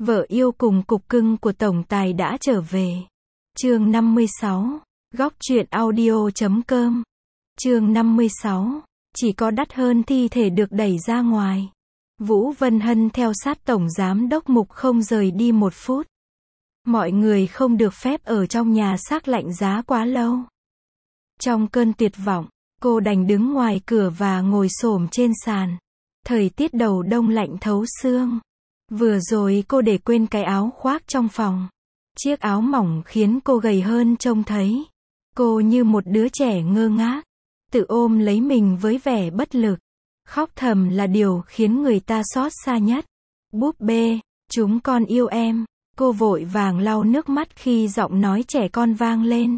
Vợ yêu cùng cục cưng của tổng tài đã trở về. Chương 56. Góc truyện audio.com. Chương 56. Chỉ có đắt hơn thi thể được đẩy ra ngoài. Vũ Vân Hân theo sát tổng giám đốc Mục không rời đi một phút. Mọi người không được phép ở trong nhà xác lạnh giá quá lâu. Trong cơn tuyệt vọng, cô đành đứng ngoài cửa và ngồi xổm trên sàn. Thời tiết đầu đông lạnh thấu xương. Vừa rồi cô để quên cái áo khoác trong phòng. Chiếc áo mỏng khiến cô gầy hơn trông thấy. Cô như một đứa trẻ ngơ ngác, tự ôm lấy mình với vẻ bất lực. Khóc thầm là điều khiến người ta xót xa nhất. Búp bê, chúng con yêu em. Cô vội vàng lau nước mắt khi giọng nói trẻ con vang lên.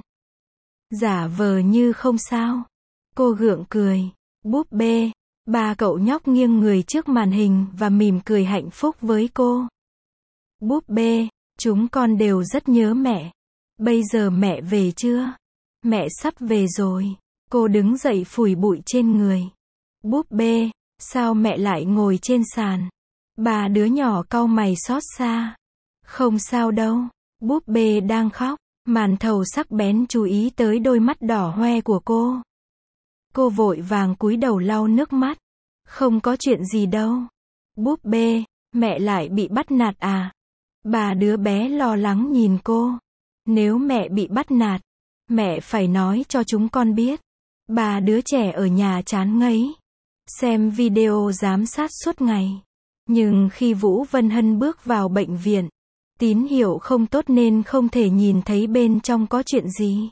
Giả vờ như không sao. Cô gượng cười. Búp bê. Ba cậu nhóc nghiêng người trước màn hình và mỉm cười hạnh phúc với cô. Búp bê, chúng con đều rất nhớ mẹ. Bây giờ mẹ về chưa? Mẹ sắp về rồi. Cô đứng dậy phủi bụi trên người. Búp bê, sao mẹ lại ngồi trên sàn? Ba đứa nhỏ cau mày xót xa. Không sao đâu. Búp bê đang khóc. Màn thầu sắc bén chú ý tới đôi mắt đỏ hoe của cô. Cô vội vàng cúi đầu lau nước mắt. Không có chuyện gì đâu. Búp bê, mẹ lại bị bắt nạt à? Ba đứa bé lo lắng nhìn cô. Nếu mẹ bị bắt nạt, mẹ phải nói cho chúng con biết. Ba đứa trẻ ở nhà chán ngấy. Xem video giám sát suốt ngày. Nhưng khi Vũ Vân Hân bước vào bệnh viện, tín hiệu không tốt nên không thể nhìn thấy bên trong có chuyện gì.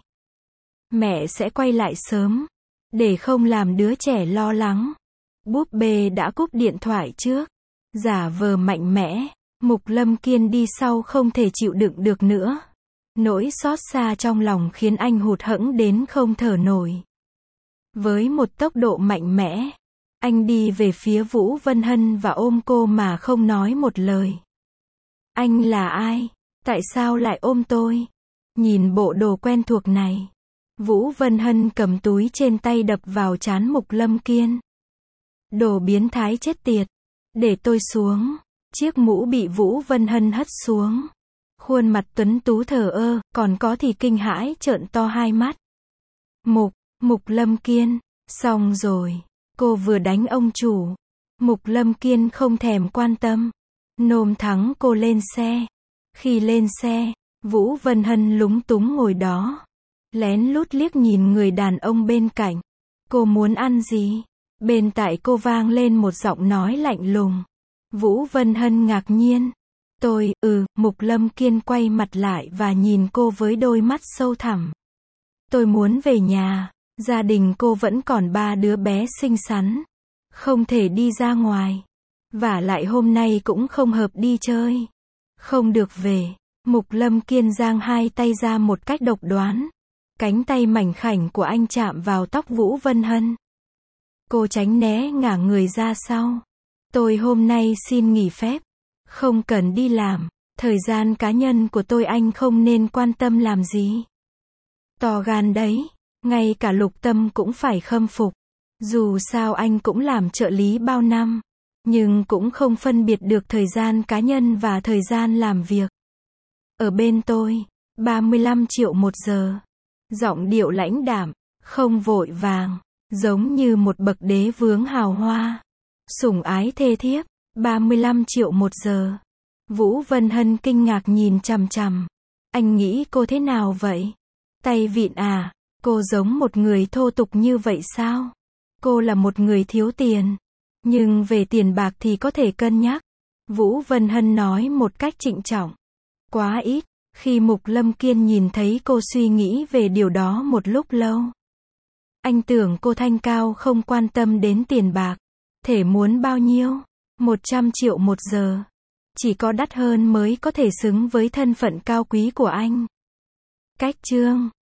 Mẹ sẽ quay lại sớm, để không làm đứa trẻ lo lắng. Búp bê đã cúp điện thoại trước. Giả vờ mạnh mẽ. Mục Lâm Kiên đi sau không thể chịu đựng được nữa. Nỗi xót xa trong lòng khiến anh hụt hẫng đến không thở nổi. Với một tốc độ mạnh mẽ, anh đi về phía Vũ Vân Hân và ôm cô mà không nói một lời. Anh là ai? Tại sao lại ôm tôi? Nhìn bộ đồ quen thuộc này. Vũ Vân Hân cầm túi trên tay đập vào trán Mục Lâm Kiên. Đồ biến thái chết tiệt. Để tôi xuống. Chiếc mũ bị Vũ Vân Hân hất xuống. Khuôn mặt tuấn tú thờ ơ, còn có thì kinh hãi trợn to hai mắt. Mục Lâm Kiên, xong rồi. Cô vừa đánh ông chủ. Mục Lâm Kiên không thèm quan tâm. Nôm thắng cô lên xe. Khi lên xe, Vũ Vân Hân lúng túng ngồi đó. Lén lút liếc nhìn người đàn ông bên cạnh. Cô muốn ăn gì? Bên tai cô vang lên một giọng nói lạnh lùng. Vũ Vân Hân ngạc nhiên. Mục Lâm Kiên quay mặt lại và nhìn cô với đôi mắt sâu thẳm. Tôi muốn về nhà. Gia đình cô vẫn còn ba đứa bé xinh xắn. Không thể đi ra ngoài. Vả lại hôm nay cũng không hợp đi chơi. Không được về. Mục Lâm Kiên giang hai tay ra một cách độc đoán. Cánh tay mảnh khảnh của anh chạm vào tóc Vũ Vân Hân. Cô tránh né ngả người ra sau. Tôi hôm nay xin nghỉ phép. Không cần đi làm. Thời gian cá nhân của tôi anh không nên quan tâm làm gì. To gan đấy. Ngay cả Lục Tâm cũng phải khâm phục. Dù sao anh cũng làm trợ lý bao năm. Nhưng cũng không phân biệt được thời gian cá nhân và thời gian làm việc. Ở bên tôi, 35 triệu một giờ. Giọng điệu lãnh đạm, không vội vàng. Giống như một bậc đế vương hào hoa. Sủng ái thê thiếp, 35 triệu một giờ. Vũ Vân Hân kinh ngạc nhìn chằm chằm. Anh nghĩ cô thế nào vậy? Tay vịn à? Cô giống một người thô tục như vậy sao? Cô là một người thiếu tiền. Nhưng về tiền bạc thì có thể cân nhắc. Vũ Vân Hân nói một cách trịnh trọng. Quá ít. Khi Mục Lâm Kiên nhìn thấy cô suy nghĩ về điều đó một lúc lâu. Anh tưởng cô thanh cao không quan tâm đến tiền bạc. Thể muốn bao nhiêu? 100 triệu một giờ. Chỉ có đắt hơn mới có thể xứng với thân phận cao quý của anh. Cách chương